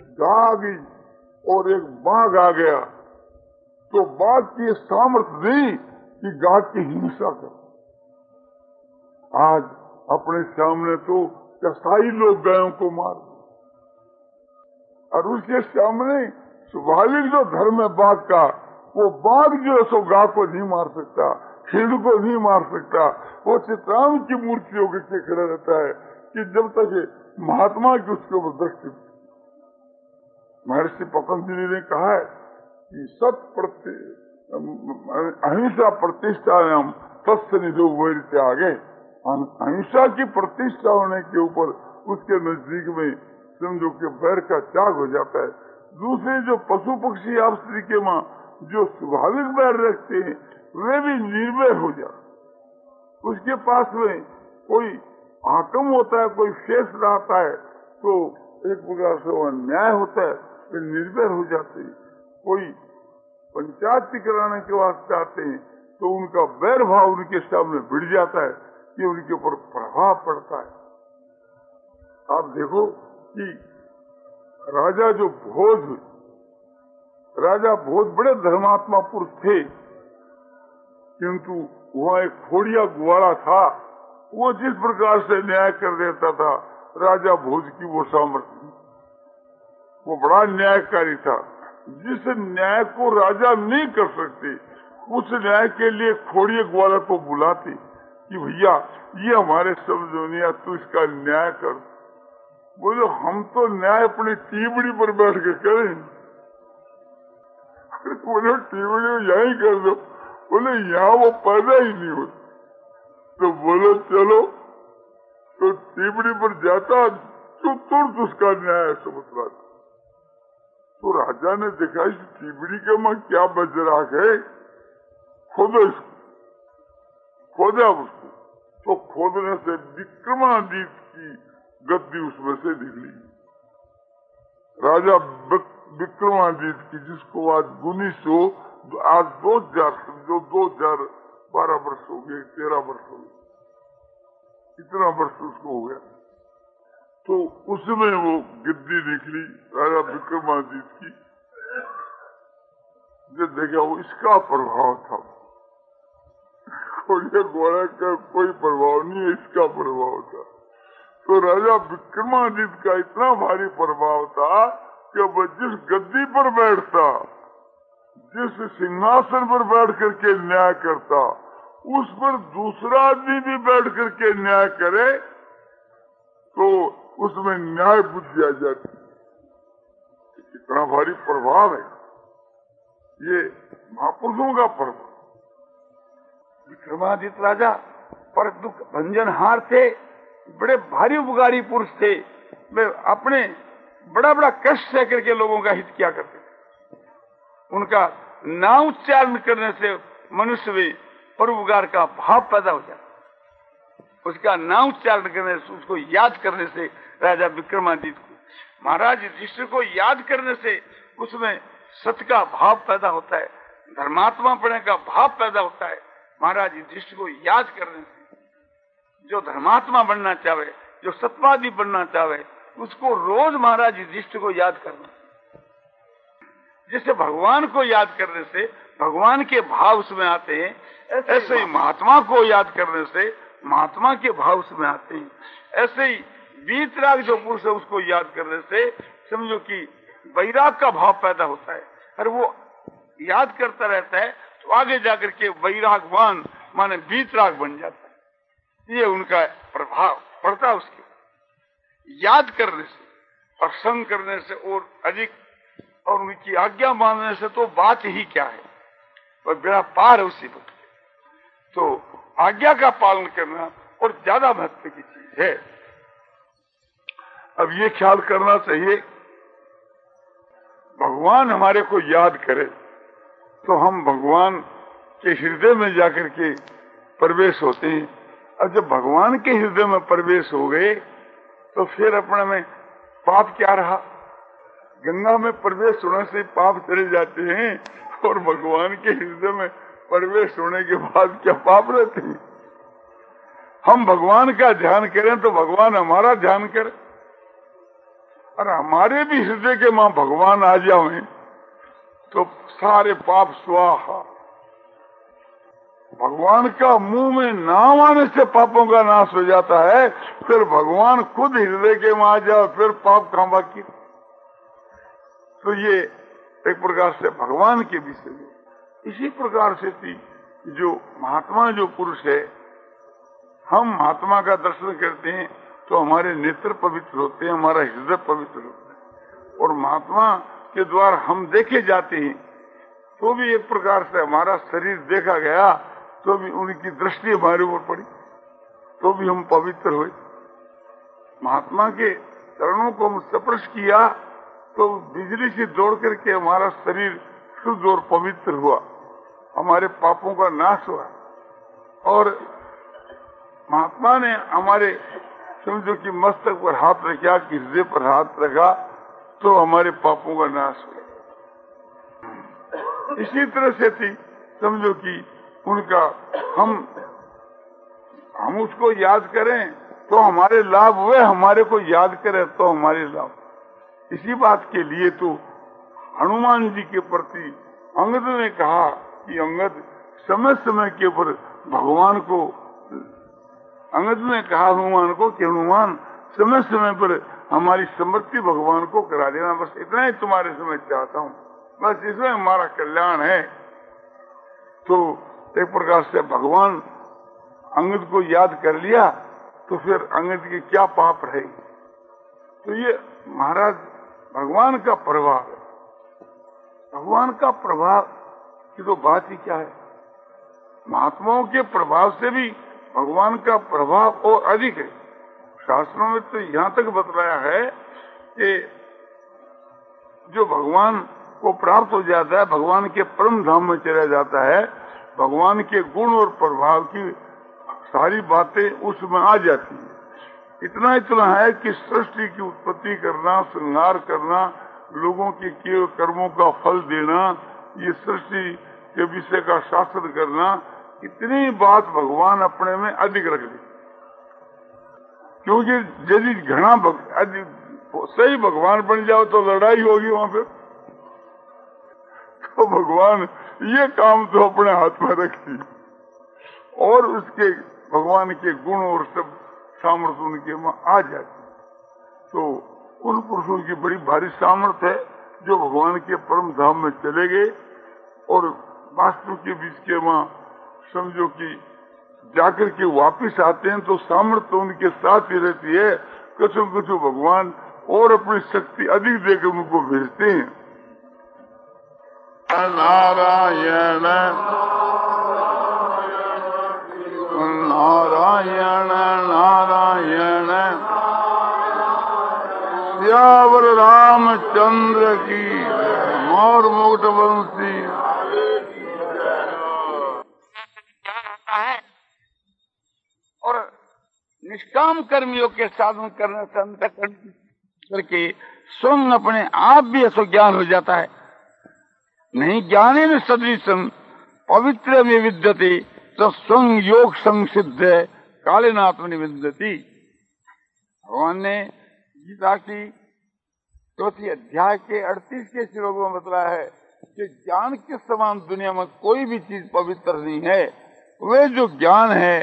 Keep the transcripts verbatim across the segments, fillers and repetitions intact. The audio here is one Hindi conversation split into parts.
गाय आ गई और एक बाघ आ गया तो बाघ की सामर्थ्य दी कि गाय की हिंसा कर। आज अपने सामने तो कसाई लोग गायों को मार, और उसके सामने स्वाभाविक जो धर्म है बाघ का, वो बाघ जो है सो गाय को नहीं मार सकता, हिरण को नहीं मार सकता। वो चित्राम की मूर्ति होकर के खड़ा रहता है कि जब तक महात्मा की उसके ऊपर दृष्टि। महर्षि पतंजलि ने कहा है कि सत प्रति अहिंसा प्रतिष्ठायाम तस्य निधो वैर आगे। अहिंसा की प्रतिष्ठा होने के ऊपर उसके नजदीक में समझो कि बैर का त्याग हो जाता है। दूसरे जो पशु पक्षी आप स्त्री के माँ जो स्वाभाविक बैर रखते हैं वे भी निर्भय हो जाते। उसके पास में कोई आकम होता है, कोई शेष रहता है तो एक प्रकार से वो न्याय होता है, वे निर्भय हो जाते हैं। कोई पंचायती कराने के वास्ते आते हैं तो उनका बैर भाव उनके सामने भिड़ जाता है कि उनके ऊपर प्रभाव पड़ता है। आप देखो कि राजा जो भोज, राजा भोज बड़े धर्मात्मा पुरुष थे, किंतु वहाँ एक खोड़िया गुवाड़ा था, वो जिस प्रकार से न्याय कर देता था राजा भोज की वो सामर्थ्य, वो बड़ा न्यायकारी था। जिस न्याय को राजा नहीं कर सकते उस न्याय के लिए खोड़िया गुवाड़ा को बुलाते कि भैया ये हमारे समझो नहीं, तू इसका न्याय कर। बोले हम तो न्याय अपनी टीबड़ी पर बैठ के करें। बोले टीबड़ी यही कर दो। बोले यहाँ वो पैदा ही नहीं होता। तो बोलो चलो, तो टीबड़ी पर जाता तो तुरंत उसका न्याय समझ। तो राजा ने देखा इस टीबड़ी के में क्या बजराग है, खोदो इसको। खोदा उसको, तो खोदने से विक्रमादित्य की गद्दी उसमें से निकली। राजा विक्रमादित्य की, जिसको आज उन्नीस सौ आज दो हजार जो दो हजार बारह वर्ष हो गए, तेरह वर्ष हो गए, इतना वर्ष उसको हो गया। तो उसमें वो गिद्दी निकली राजा विक्रमादित्य की। जो देखा वो इसका प्रभाव था, कोई घोड़ा का कोई प्रभाव नहीं, इसका प्रभाव था। तो राजा विक्रमादित्य का इतना भारी प्रभाव था कि वह जिस गद्दी पर बैठता, जिस सिंहासन पर बैठ करके न्याय करता, उस पर दूसरा आदमी भी बैठ करके न्याय करे तो उसमें न्याय बुद्धि आ जाती। इतना भारी प्रभाव है ये महापुरुषों का प्रभाव। विक्रमादित्य राजा पर दुख भंजनहार थे, बड़े भारी उपकारी पुरुष थे। वे अपने बड़ा बड़ा कष्ट सह करके लोगों का हित किया करते थे। उनका नाम उच्चारण करने से मनुष्य में परोपकार का भाव पैदा हो जाता। उसका नाम उच्चारण करने से, उसको याद करने से राजा विक्रमादित्य को, महाराज युधिष्ठिर को याद करने से उसमें सत्य का भाव पैदा होता है, धर्मात्मा पढ़ने का भाव पैदा होता है। महाराज युधिष्ठिर को याद करने से जो धर्मात्मा बनना चाहे, जो सत्यवादी बनना चाहे, उसको रोज महाराज युधिष्ठिर को याद करना। जिससे भगवान को याद करने से भगवान के भाव उसमें आते हैं, ऐसे ही महात्मा को याद करने से महात्मा के भाव उसमें आते हैं। ऐसे ही वीतराग जो पुरुष है उसको याद करने से समझो कि वैराग का भाव पैदा होता है, और वो याद करता रहता है तो आगे जाकर के वैरागवान माने वीतराग बन जाता है। ये उनका प्रभाव पड़ता है उसके याद करने से और संग करने से और अधिक, और उनकी आज्ञा मानने से तो बात ही क्या है, वह बेड़ा पार है उसी वक्त। तो आज्ञा का पालन करना और ज्यादा महत्व की चीज है। अब ये ख्याल करना चाहिए, भगवान हमारे को याद करे तो हम भगवान के हृदय में जाकर के प्रवेश होते हैं। अब जब भगवान के हृदय में प्रवेश हो गए तो फिर अपने में पाप क्या रहा। गंगा में प्रवेश होने से पाप चले जाते हैं और भगवान के हृदय में प्रवेश होने के बाद क्या पाप रहते हैं। हम भगवान का ध्यान करें तो भगवान हमारा ध्यान करे। और हमारे भी हृदय के मां भगवान आ जाए तो सारे पाप स्वाहा। भगवान का मुंह में नाम आने से पापों का नाश हो जाता है, फिर भगवान खुद हृदय के मां आ जाए फिर पाप कहां बाकी। तो ये एक प्रकार से भगवान के विषय में। इसी प्रकार से थी जो महात्मा जो पुरुष है, हम महात्मा का दर्शन करते हैं तो हमारे नेत्र पवित्र होते हैं, हमारा हृदय पवित्र होता है, और महात्मा के द्वारा हम देखे जाते हैं तो भी एक प्रकार से हमारा शरीर देखा गया तो भी उनकी दृष्टि हमारे ऊपर पड़ी तो भी हम पवित्र हुए। महात्मा के चरणों को हम स्पर्श किया तो बिजली से दौड़ करके हमारा शरीर शुद्ध और पवित्र हुआ, हमारे पापों का नाश हुआ। और महात्मा ने हमारे समझो कि मस्तक पर हाथ रखा कि हृदय पर हाथ रखा तो हमारे पापों का नाश हुआ। इसी तरह से थी समझो कि उनका हम हम उसको याद करें तो हमारे लाभ हुए, हमारे को याद करें तो हमारे लाभ। इसी बात के लिए तो हनुमान जी के प्रति अंगद ने कहा कि अंगद समय समय के ऊपर भगवान को, अंगद ने कहा हनुमान को कि हनुमान समय समय पर हमारी स्मृति भगवान को करा देना, बस इतना ही तुम्हारे समय चाहता हूँ, बस इसमें हमारा कल्याण है। तो एक प्रकार से भगवान अंगद को याद कर लिया तो फिर अंगद के क्या पाप रहे। तो ये महाराज भगवान का प्रभाव है, भगवान का प्रभाव की तो बात ही क्या है। महात्माओं के प्रभाव से भी भगवान का प्रभाव और अधिक है। शास्त्रों में तो यहाँ तक बतलाया है कि जो भगवान को प्राप्त हो जाता है, भगवान के परम धाम में चला जाता है, भगवान के गुण और प्रभाव की सारी बातें उसमें आ जाती है। इतना इतना है कि सृष्टि की उत्पत्ति करना, श्रृंगार करना, लोगों के किए कर्मों का फल देना, ये सृष्टि के विषय का शास्त्र करना, इतनी बात भगवान अपने में अधिक रख ली। क्योंकि यदि घना सही भगवान बन जाओ तो लड़ाई होगी वहां पे, तो भगवान ये काम तो अपने हाथ में रख ली और उसके भगवान के गुण और सब सामर्थ्य उनके में आ जाती। तो उन पुरुषों की बड़ी भारी सामर्थ्य है जो भगवान के परम धाम में चले गए और वास्तु के बीच के वहां समझो कि जाकर के वापिस आते हैं तो सामर्थ्य उनके साथ ही रहती है। कुछ कुछ भगवान और अपनी शक्ति अधिक देकर उनको भेजते हैं। नारायण नारायण नारायण सियावर रामचंद्र की मोर मुकुट वंशी। और निष्काम कर्मियों के साधन करने से अंतःकरण करके स्वयं अपने आप भी ऐसा ज्ञान हो जाता है। नहीं ज्ञाने में सदृशम पवित्र में विद्यते तो स्वयं योग संसिद्ध कालीनात्म निविद्यति। भगवान ने गीता की चौथी अध्याय के अड़तीस के श्लोक में बताया है कि ज्ञान के समान दुनिया में कोई भी चीज पवित्र नहीं है। वे जो ज्ञान है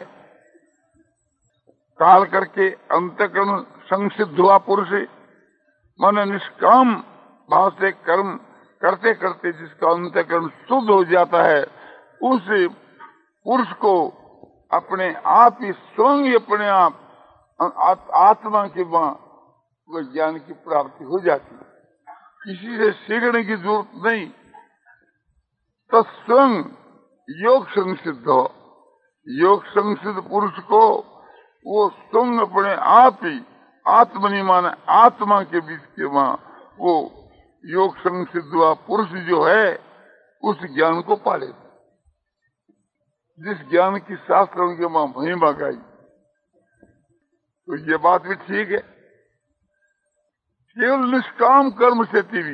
काल करके अंतःकरण संसिद्ध हुआ पुरुष मन निष्काम भाव से कर्म करते करते जिसका अंतःकरण शुद्ध हो जाता है, उस पुरुष को अपने आप ही स्वयं ही अपने आप आत्मा के वहां ज्ञान की प्राप्ति हो जाती है। किसी से सीखने की जरूरत नहीं, तो स्वयं योग संसिद्ध हो। योग संसिद्ध पुरुष को वो स्वयं अपने आप ही आत्मनि माने आत्मा के बीच के वहां वो योग संसिद्ध हुआ पुरुष जो है उस ज्ञान को पाले, जिस ज्ञान की शास्त्र उनके वहां महिमा गाई। तो ये बात भी ठीक है। केवल निष्काम कर्म से भी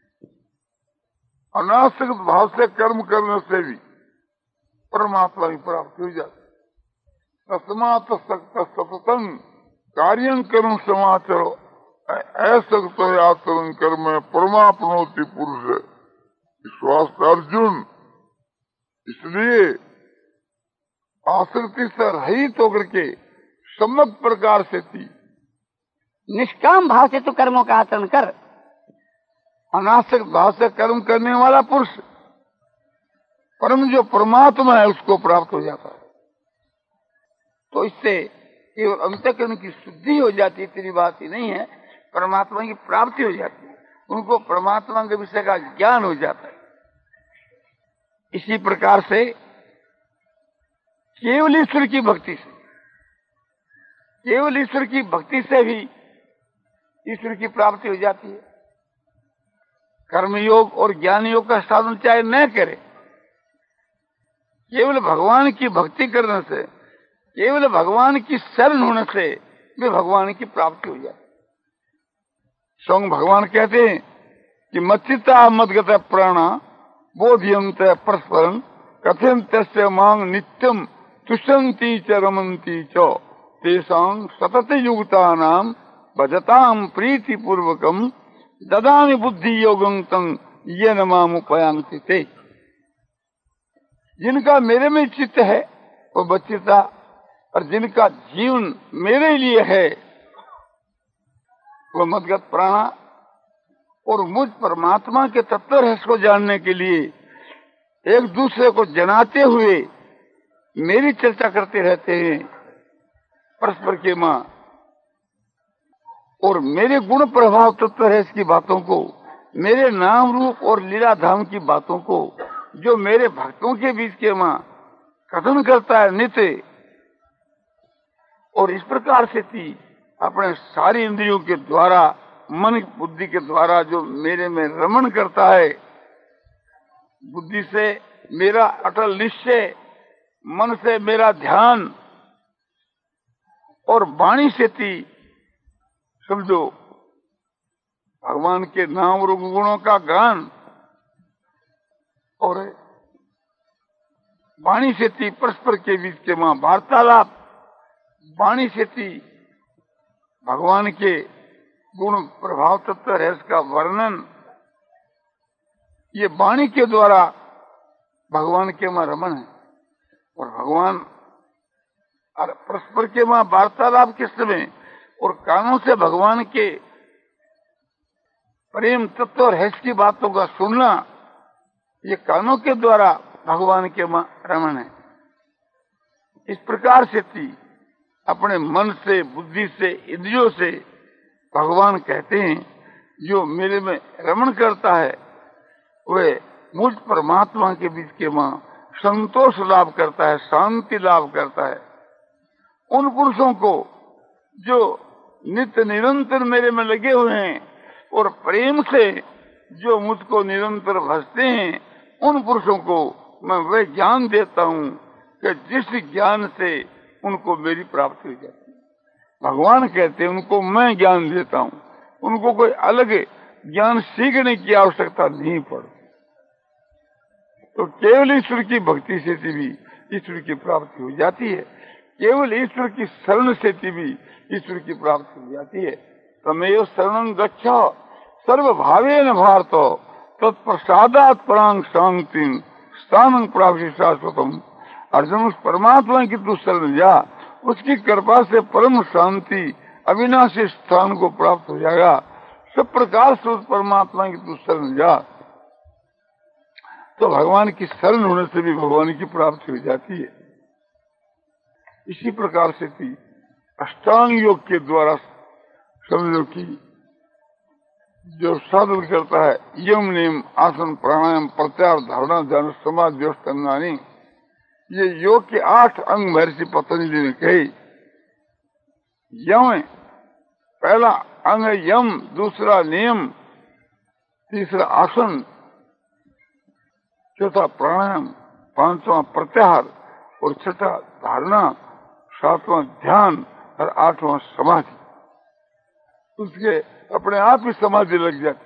अनासक्त भाव से कर्म करने से भी परमात्मा की प्राप्ति हो जाती। तस्मात् सक्त सततं कार्यं कर्म समाचरो, असक्त आचरण कर्म परमापनोति पुरुष। विश्वास अर्जुन, इसलिए आसक्ति से रहित होकर के सम्यक प्रकार से थी, निष्काम भाव से तो कर्मों का आचरण कर। अनासक्त भाव से कर्म करने वाला पुरुष परम जो परमात्मा है उसको प्राप्त हो जाता है। तो इससे केवल अंतःकरण की शुद्धि हो जाती है, इतनी बात ही नहीं है, परमात्मा की प्राप्ति हो जाती है, उनको परमात्मा के विषय का ज्ञान हो जाता है। इसी प्रकार से केवल ईश्वर की भक्ति से, केवल ईश्वर की भक्ति से भी ईश्वर की प्राप्ति हो जाती है। कर्मयोग और ज्ञान योग का साधन चाहे न करे, केवल भगवान की भक्ति करने से, केवल भगवान की शरण होने से भी भगवान की प्राप्ति हो जाती है। स्वयं भगवान कहते हैं कि मच्चिता मदगत प्राणा बोधियंत परस्परं कथयन्त मांग नित्यम तुष्यन्ति च रमन्ति च तेषां सतत युक्तानां भजतां प्रीति पूर्वकम ददामि बुद्धि योगं तं येन माम उपयान्ति ते। जिनका मेरे में चित्त है वो बच्चिता, और जिनका जीवन मेरे लिए है वो मदगत प्राणा, और मुझ परमात्मा के तत्व रहस्य को जानने के लिए एक दूसरे को जनाते हुए मेरी चर्चा करते रहते हैं परस्पर के मां, और मेरे गुण प्रभाव तत्व रहस्य की बातों को, मेरे नाम रूप और लीला धाम की बातों को जो मेरे भक्तों के बीच के मां कथन करता है नित्य, और इस प्रकार से थी अपने सारी इंद्रियों के द्वारा, मन बुद्धि के द्वारा जो मेरे में रमण करता है, बुद्धि से मेरा अटल निश्चय, मन से मेरा ध्यान, और वाणी से थी समझो भगवान के नाम रूप गुणों का गान, और वाणी से थी परस्पर के बीच के मां वार्तालाप, वाणी से थी भगवान के गुण प्रभाव तत्व रहस्य का वर्णन। ये वाणी के द्वारा भगवान के मां रमन है, और भगवान और परस्पर के मां वार्तालाप के समय और कानों से भगवान के प्रेम तत्व और रहस्य की बातों का सुनना, ये कानों के द्वारा भगवान के मां रमन है। इस प्रकार से थी अपने मन से, बुद्धि से, इंद्रियों से भगवान कहते हैं जो मेरे में रमण करता है वे मुझ परमात्मा के बीच के मां संतोष लाभ करता है, शांति लाभ करता है। उन पुरुषों को जो नित्य निरंतर मेरे में लगे हुए हैं और प्रेम से जो मुझको निरंतर भजते हैं, उन पुरुषों को मैं वह ज्ञान देता हूँ कि जिस ज्ञान से उनको मेरी प्राप्ति हो जाती है। भगवान कहते हैं उनको मैं ज्ञान देता हूँ, उनको कोई अलग ज्ञान सीखने की आवश्यकता नहीं पड़ती। तो केवल ईश्वर की भक्ति से भी ईश्वर की प्राप्ति हो जाती है, केवल ईश्वर की शरण से भी ईश्वर की प्राप्ति हो जाती है। तमेव शरणं गच्छ सर्वभावेन भारत तत्प्रसादात् परां शांतिं स्थानं प्राप्ति शाश्वतम्। अर्जुन उस परमात्मा की तू शरण जा, उसकी कृपा से परम शांति अविनाशी स्थान को प्राप्त हो जाएगा। सब प्रकार से उस परमात्मा की तू शरण जा, तो भगवान की शरण होने से भी भगवान की प्राप्ति हो जाती है। इसी प्रकार से थी अष्टांग योग के द्वारा समझो कि जो साधन करता है यम नियम आसन प्राणायाम प्रत्याहार धारणा ध्यान समाधि व्यवस्थानी, ये योग के आठ अंग महर्षि पतंजलि ने कहे। यम पहला अंग है यम, दूसरा नियम, तीसरा आसन, चौथा प्राणायाम, पांचवा प्रत्याहार और छठा धारणा, सातवां ध्यान और आठवां समाधि। उसके अपने आप ही समाधि लग जाती।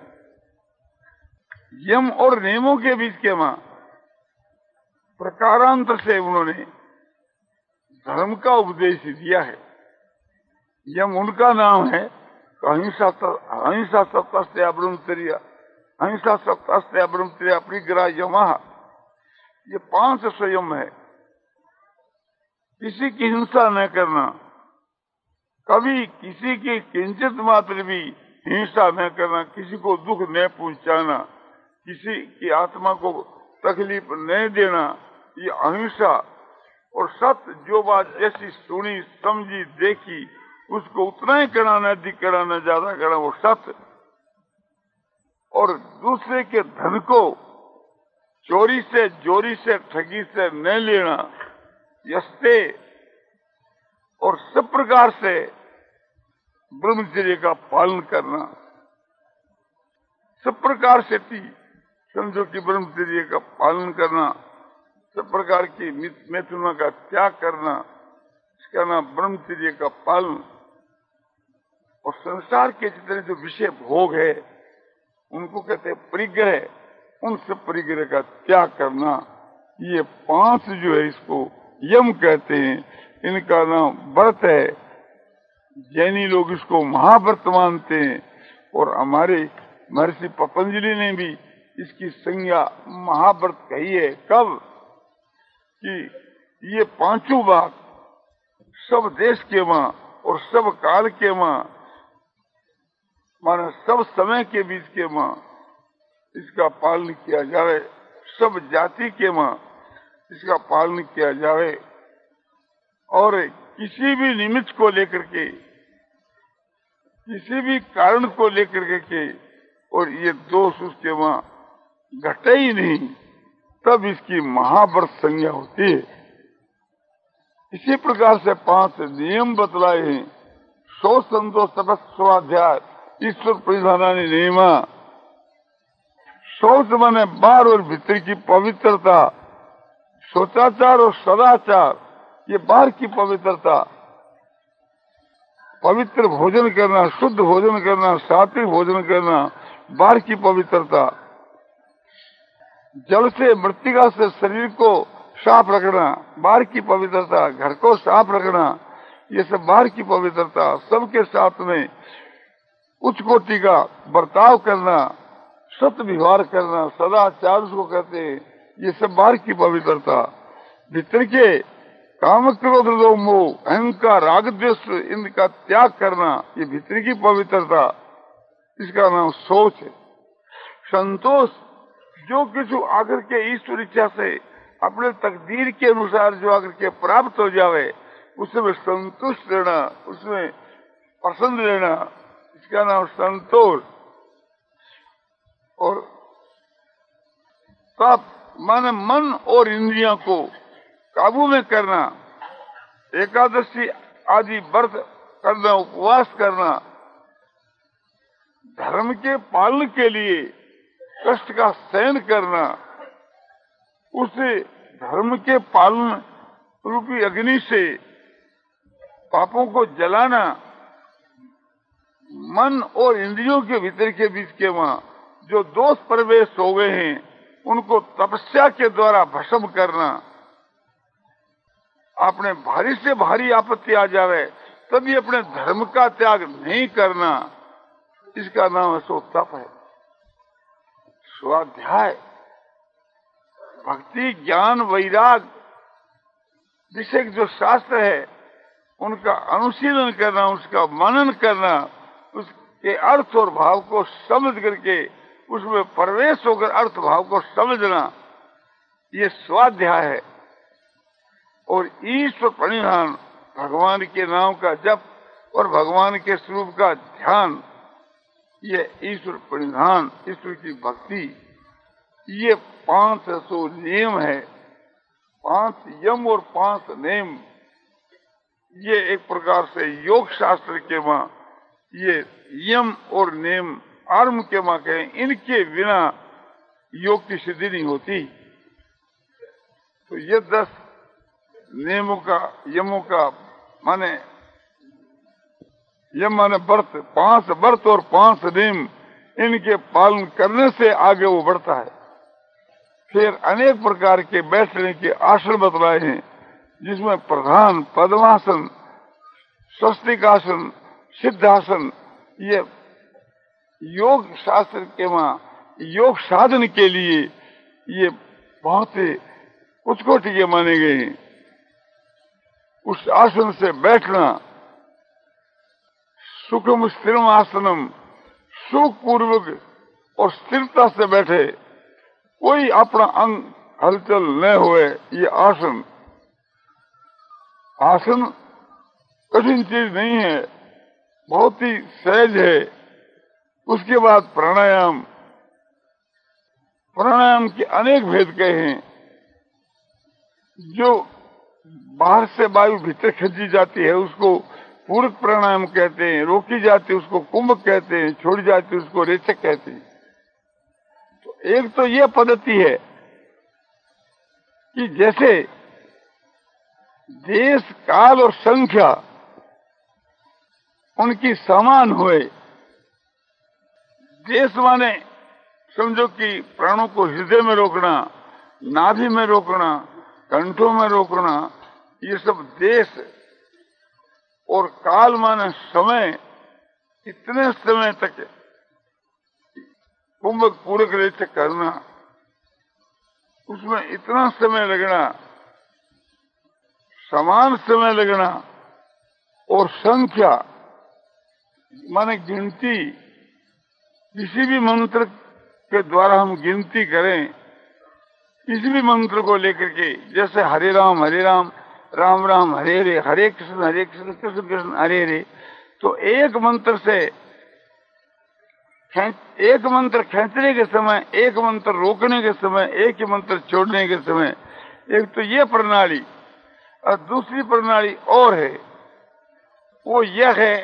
यम और नियमों के बीच के मां प्रकारांतर से उन्होंने धर्म का उपदेश दिया है। यम उनका नाम है, अहिंसा अहिंसा सत्य ब्रह्मचर्य, अहिंसा सत्य ब्रह्मचर्य, परिग्रह, यमः, ये पांच संयम है। किसी की हिंसा न करना, कभी किसी की किंचित मात्र भी हिंसा न करना, किसी को दुख न पहुंचाना, किसी की आत्मा को तकलीफ न देना, ये अहिंसा। और सत्य, जो बात जैसी सुनी समझी देखी उसको उतना ही कराना, अधिक कराना, ज्यादा कराना, वो सत्य। और दूसरे के धन को चोरी से, जोरी से, ठगी से न लेना, यस्ते। और सब प्रकार से ब्रह्मचर्य का पालन करना, सब प्रकार से थी समझो कि ब्रह्मचर्य का पालन करना, सब प्रकार की मैथुना का त्याग करना, इसका नाम ब्रह्मचर्य का पालन। और संसार के जितने जो विषय भोग है उनको कहते हैं परिग्रह, उन सब परिग्रह का त्याग करना। ये पांच जो है इसको यम कहते हैं, इनका नाम व्रत है। जैनी लोग इसको महाव्रत मानते हैं और हमारे महर्षि पतंजलि ने भी इसकी संज्ञा महाव्रत कही है। कब कि ये पांचों बात सब देश के मां और सब काल के मां, माने सब समय के बीच के मां इसका पालन किया जाए, सब जाति के मां इसका पालन किया जाए। और किसी भी निमित्त को लेकर के, किसी भी कारण को लेकर के और ये दोष उसके वहां घटे ही नहीं, तब इसकी महाव्रत संज्ञा होती है। इसी प्रकार से पांच नियम बतलाए हैं। सौ संतोष तपस स्वाध्याय ईश्वर परिधानी नियमा। शौच माने बाहर और भीतर की पवित्रता, सोचाचार और सदाचार ये बाहर की पवित्रता, पवित्र भोजन करना, शुद्ध भोजन करना, सात्विक भोजन करना, बाहर की पवित्रता। जल से, मृतिका से शरीर को साफ रखना, बाहर की पवित्रता। घर को साफ रखना, ये सब बाहर की पवित्रता। सबके साथ में उच्च कोटि का बर्ताव करना, सत्य व्यवहार करना, सदाचार उसको कहते हैं, ये सब बाहर की पवित्रता। भीतर के काम, क्रोध, लोभ, मोह, अहंकार, राग, द्वेष इनका त्याग करना, ये भीतर की पवित्रता, इसका नाम सोच है। संतोष, जो कुछ आकर के ईश्वर इच्छा से अपने तकदीर के अनुसार जो आकर के प्राप्त हो जावे उसमें संतुष्ट रहना, उसमें प्रसन्न रहना, इसका नाम संतोष। और तप माने मन और इंद्रियों को काबू में करना, एकादशी आदि व्रत करना, उपवास करना, धर्म के पालन के लिए कष्ट का सहन करना, उसे धर्म के पालन रूपी अग्नि से पापों को जलाना, मन और इंद्रियों के भीतर के बीच के वहां जो दोष प्रवेश हो गए हैं उनको तपस्या के द्वारा भस्म करना। अपने भारी से भारी आपत्ति आ जावे तभी अपने धर्म का त्याग नहीं करना, इसका नाम सो तप है। स्वाध्याय, भक्ति, ज्ञान, वैराग विषय जो शास्त्र है उनका अनुशीलन करना, उसका मनन करना, उसके अर्थ और भाव को समझ करके उसमें प्रवेश होकर अर्थ भाव को समझना, ये स्वाध्याय है। और ईश्वर प्रणिधान, भगवान के नाम का जप और भगवान के स्वरूप का ध्यान, ये ईश्वर प्रणिधान, ईश्वर की भक्ति, ये पांच सौ नियम है। पांच यम और पांच नियम, ये एक प्रकार से योग शास्त्र के मां ये यम और नियम आर्म के मां कहें, इनके बिना योग की सिद्धि नहीं होती। तो ये दस नियमों का, यमों का माने, यम माने व्रत, पांच व्रत और पांच नियम, इनके पालन करने से आगे वो बढ़ता है। फिर अनेक प्रकार के बैठने के आसन बतलाए हैं, जिसमें प्रधान पद्मासन, स्वस्तिकासन, सिद्धासन, ये योग शास्त्र के वहाँ योग साधन के लिए ये बहुत ही उत्कोटि के माने गए हैं। उस आसन से बैठना, सुखम स्थिरम आसनम, सुख पूर्वक और स्थिरता से बैठे, कोई अपना अंग हलचल न होए, ये आसन आसन कठिन चीज नहीं है, बहुत ही सहज है। उसके बाद प्राणायाम, प्राणायाम के अनेक भेद कहे हैं। जो बाहर से वायु भीतर खींची जाती है उसको पूरक प्राणायाम कहते हैं, रोकी जाती है उसको कुंभक कहते हैं, छोड़ी जाती है उसको रेचक कहते हैं। तो एक तो यह पद्धति है कि जैसे देश काल और संख्या उनकी समान हुए। देश माने समझो कि प्राणों को हृदय में रोकना, नाभि में रोकना, कंठों में रोकना, ये सब देश। और काल माने समय, इतने समय तक कुंभक पूरक रेचक करना, उसमें इतना समय लगना, समान समय लगना। और संख्या माने गिनती, किसी भी मंत्र के द्वारा हम गिनती करें, किसी भी मंत्र को लेकर के, जैसे हरे राम हरे राम राम राम हरे हरे, हरे कृष्ण हरे कृष्ण कृष्ण कृष्ण हरे हरे, तो एक मंत्र से एक मंत्र खींचने के समय, एक मंत्र रोकने के समय, एक ही मंत्र छोड़ने के समय, एक तो ये प्रणाली। और दूसरी प्रणाली और है, वो यह है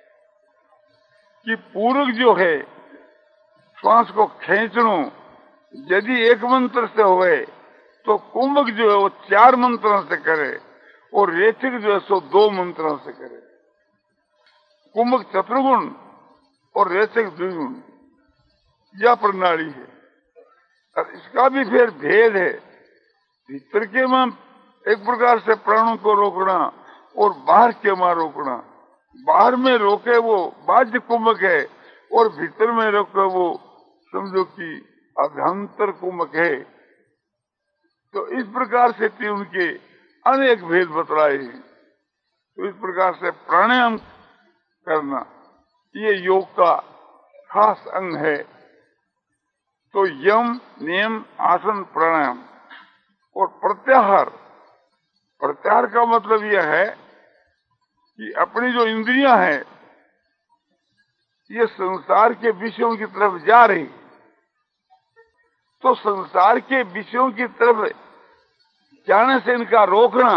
कि पूरक जो है श्वास को खींचनो, यदि एक मंत्र से होए तो कुंभक जो है वो चार मंत्रों से करे, और रेचक जो है सो दो मंत्रों से करे। कुंभक चतुर्गुण और रेचक द्विगुण, यह प्रणाली है। और इसका भी फिर भेद है। भीतर के मां एक प्रकार से प्राणों को रोकना और बाहर के मां रोकना। बाहर में रोके वो बाह्य कुंभक है, और भीतर में रोके वो समझो कि अभ्यंतर कुंभक है। तो इस प्रकार से थी उनके अनेक भेद बतलाए हैं। तो इस प्रकार से प्राणायाम करना ये योग का खास अंग है। तो यम, नियम, आसन, प्राणायाम और प्रत्याहार। प्रत्याहार का मतलब यह है कि अपनी जो इंद्रियां हैं ये संसार के विषयों की तरफ जा रही, तो संसार के विषयों की तरफ जाने से इनका रोकना,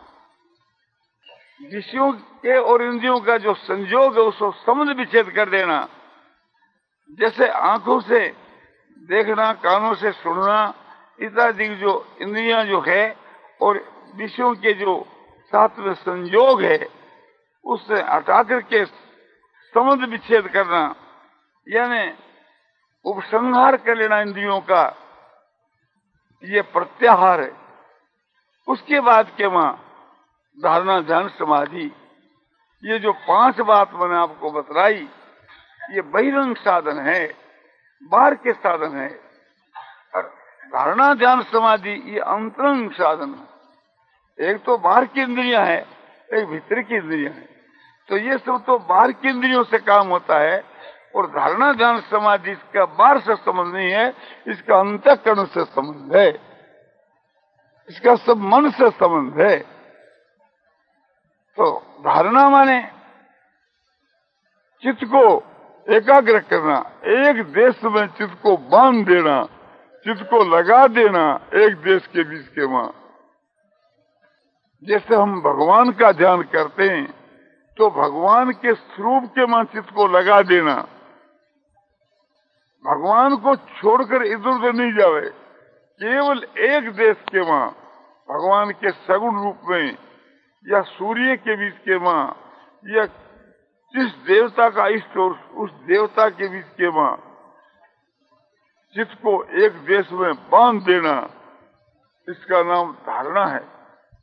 विषयों के और इंद्रियों का जो संयोग है उसको संबंध विच्छेद कर देना। जैसे आंखों से देखना, कानों से सुनना इत्यादि जो इंद्रियां जो है और विषयों के जो साथ में संयोग है उससे हटा करके संबंध विच्छेद करना, यानी उपसंहार कर लेना इंद्रियों का, ये प्रत्याहार है। उसके बाद के वहां धारणा, ध्यान, समाधि, ये जो पांच बात मैंने आपको बतलाई, ये बहिरंग साधन है, बाहर के साधन है। और धारणा, ध्यान, समाधि ये अंतरंग साधन है। एक तो बाहर की इंद्रियां है, एक भीतर की इंद्रियां है। तो ये सब तो बाहर की इंद्रियों से काम होता है, और धारणा, ध्यान, समाधि इसका बाहर से संबंध नहीं है, इसका अंतःकरण से संबंध है, इसका सब मन से संबंध है। तो धारणा माने चित्त को एकाग्र करना, एक देश में चित्त को बांध देना, चित्त को लगा देना एक देश के बीच के वहां। जैसे हम भगवान का ध्यान करते हैं तो भगवान के स्वरूप के वहां चित्त को लगा देना, भगवान को छोड़कर इधर उधर नहीं जावे, केवल एक देश के वहां भगवान के सगुण रूप में, या सूर्य के बीच के वहां, या जिस देवता का इष्ट हो उस देवता के बीच के वहां चित्त को एक देश में बांध देना, इसका नाम धारणा है।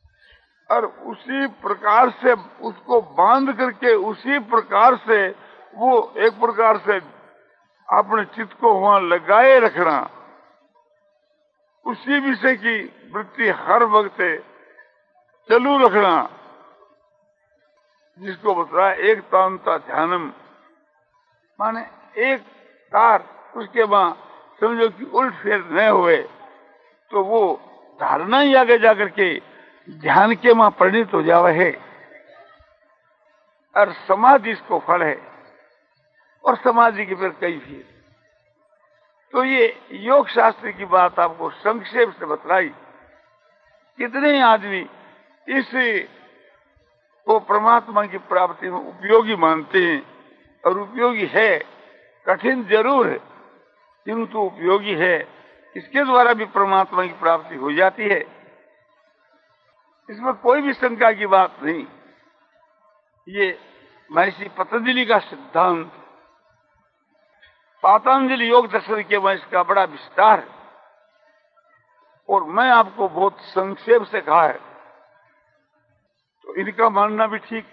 और उसी प्रकार से उसको बांध करके उसी प्रकार से वो एक प्रकार से अपने चित्त को वहां लगाए रखना, उसी विषय की वृत्ति हर वक्त चालू रखना, जिसको बताया एक तांता ध्यानम, माने एक कार उसके बाद समझो कि उल्ट फेर न हुए तो वो धारणा ही आगे जाकर के ध्यान के मां परिणित हो जावे है, और समाधि इसको फल है, और समाधि की फिर कई फिर। तो ये योग शास्त्र की बात आपको संक्षेप से बतलाई। कितने आदमी इस को परमात्मा की प्राप्ति में उपयोगी मानते हैं, और उपयोगी है, कठिन जरूर है किंतु उपयोगी है, इसके द्वारा भी परमात्मा की प्राप्ति हो जाती है, इसमें कोई भी शंका की बात नहीं। ये महर्षि पतंजलि का सिद्धांत, पातंजलि योग दर्शन के में इसका बड़ा विस्तार है, और मैं आपको बहुत संक्षेप से कहा है, तो इनका मानना भी ठीक।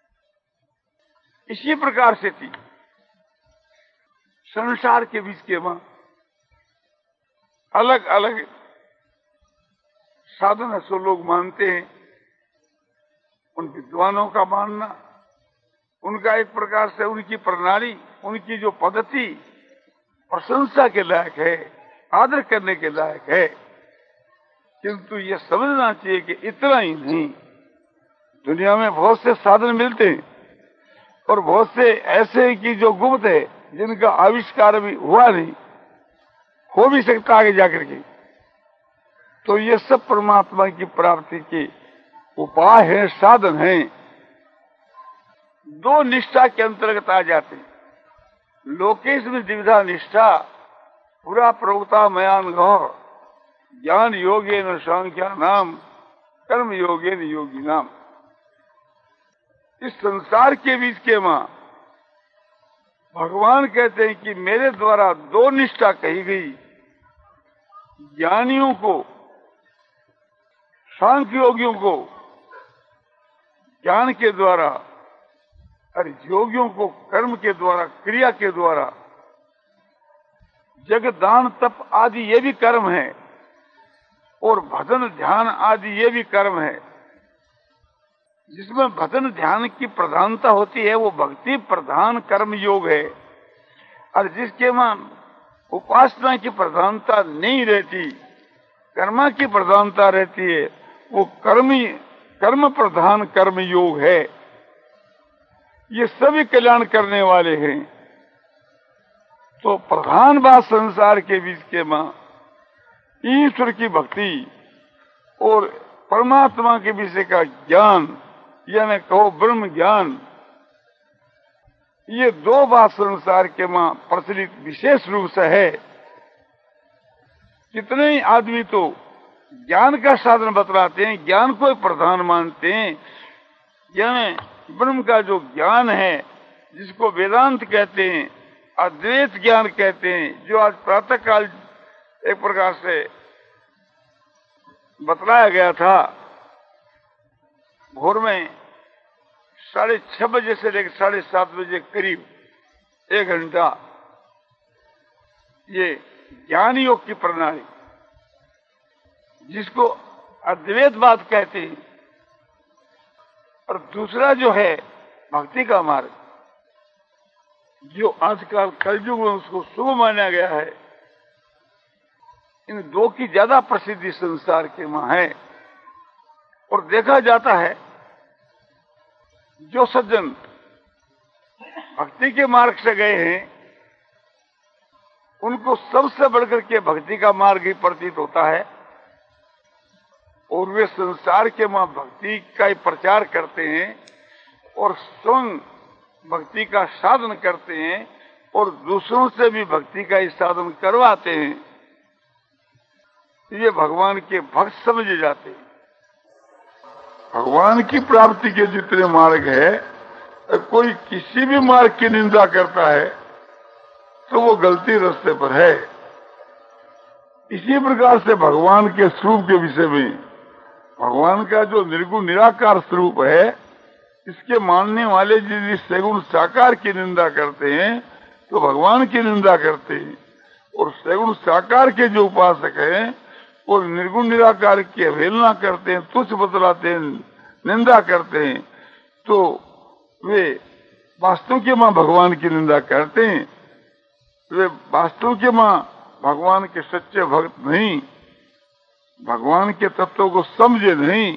इसी प्रकार से थी संसार के बीच के में अलग अलग साधन सो लोग मानते हैं, उन विद्वानों का मानना, उनका एक प्रकार से उनकी प्रणाली, उनकी जो पद्धति प्रशंसा के लायक है, आदर करने के लायक है, किंतु ये समझना चाहिए कि इतना ही नहीं, दुनिया में बहुत से साधन मिलते हैं, और बहुत से ऐसे कि जो गुप्त है, जिनका आविष्कार भी हुआ नहीं, हो भी सकता आगे जाकर के। तो ये सब परमात्मा की प्राप्ति के उपाय है, साधन है। दो निष्ठा के अंतर्गत आ जाते हैं। लोकेश में द्विधा निष्ठा, पूरा प्रोक्ता मयान गौ, ज्ञान योगे न सांख्या नाम, कर्म योगे न योगी नाम। इस संसार के बीच के मां भगवान कहते हैं कि मेरे द्वारा दो निष्ठा कही गई, ज्ञानियों को, सांख्य योगियों को ज्ञान के द्वारा, और योगियों को कर्म के द्वारा, क्रिया के द्वारा। जगत दान तप आदि ये भी कर्म है, और भजन ध्यान आदि ये भी कर्म है। जिसमें भजन ध्यान की प्रधानता होती है वो भक्ति प्रधान कर्म योग है, और जिसके में उपासना की प्रधानता नहीं रहती, कर्मा की प्रधानता रहती है, वो कर्मी कर्म प्रधान कर्म योग है। ये सभी कल्याण करने वाले हैं। तो प्रधान बात संसार के बीच के मां ईश्वर की भक्ति और परमात्मा के विषय का ज्ञान, यानी कहो ब्रह्म ज्ञान, ये दो बात संसार के मां प्रचलित विशेष रूप से है। कितने ही आदमी तो ज्ञान का साधन बतलाते हैं, ज्ञान को प्रधान मानते हैं, यानी ब्रह्म का जो ज्ञान है, जिसको वेदांत कहते हैं, अद्वैत ज्ञान कहते हैं, जो आज प्रातः काल एक प्रकार से बतलाया गया था। भोर में साढ़े छह बजे से लेकर साढ़े सात बजे करीब एक घंटा ये ज्ञान योग की प्रणाली, जिसको अद्वैतवाद कहते हैं, और दूसरा जो है भक्ति का मार्ग, जो आजकल कलयुग में उसको शुभ माना गया है। इन दो की ज्यादा प्रसिद्धि संसार के में है। और देखा जाता है जो सज्जन भक्ति के मार्ग से गए हैं, उनको सबसे बढ़कर के भक्ति का मार्ग ही प्रतीत होता है, और वे संसार के मां भक्ति का ही प्रचार करते हैं, और स्वयं भक्ति का साधन करते हैं, और दूसरों से भी भक्ति का ही साधन करवाते हैं। ये भगवान के भक्त समझे जाते हैं। भगवान की प्राप्ति के जितने मार्ग है, कोई किसी भी मार्ग की निंदा करता है तो वो गलती रास्ते पर है। इसी प्रकार से भगवान के स्वरूप के विषय में, भगवान का जो निर्गुण निराकार स्वरूप है, इसके मानने वाले यदि सगुण साकार की निंदा करते हैं तो भगवान की निंदा करते हैं, और सगुण साकार के जो उपासक हैं वो निर्गुण निराकार की अवहेलना करते हैं, तुच्छ बतलाते हैं, निंदा करते हैं, तो वे वास्तव के मां भगवान की निंदा करते हैं। वे वास्तव के मां भगवान के सच्चे भक्त नहीं, भगवान के तत्वों को समझे नहीं।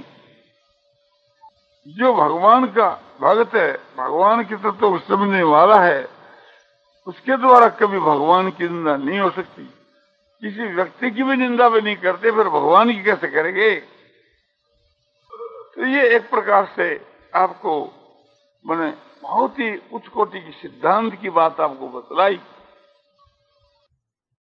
जो भगवान का भक्त है, भगवान के तत्वों को समझने वाला है, उसके द्वारा कभी भगवान की निंदा नहीं हो सकती। किसी व्यक्ति की भी निंदा भी नहीं करते, फिर भगवान की कैसे करेंगे? तो ये एक प्रकार से आपको मैंने बहुत ही उच्च कोटि की सिद्धांत की बात आपको बतलाई।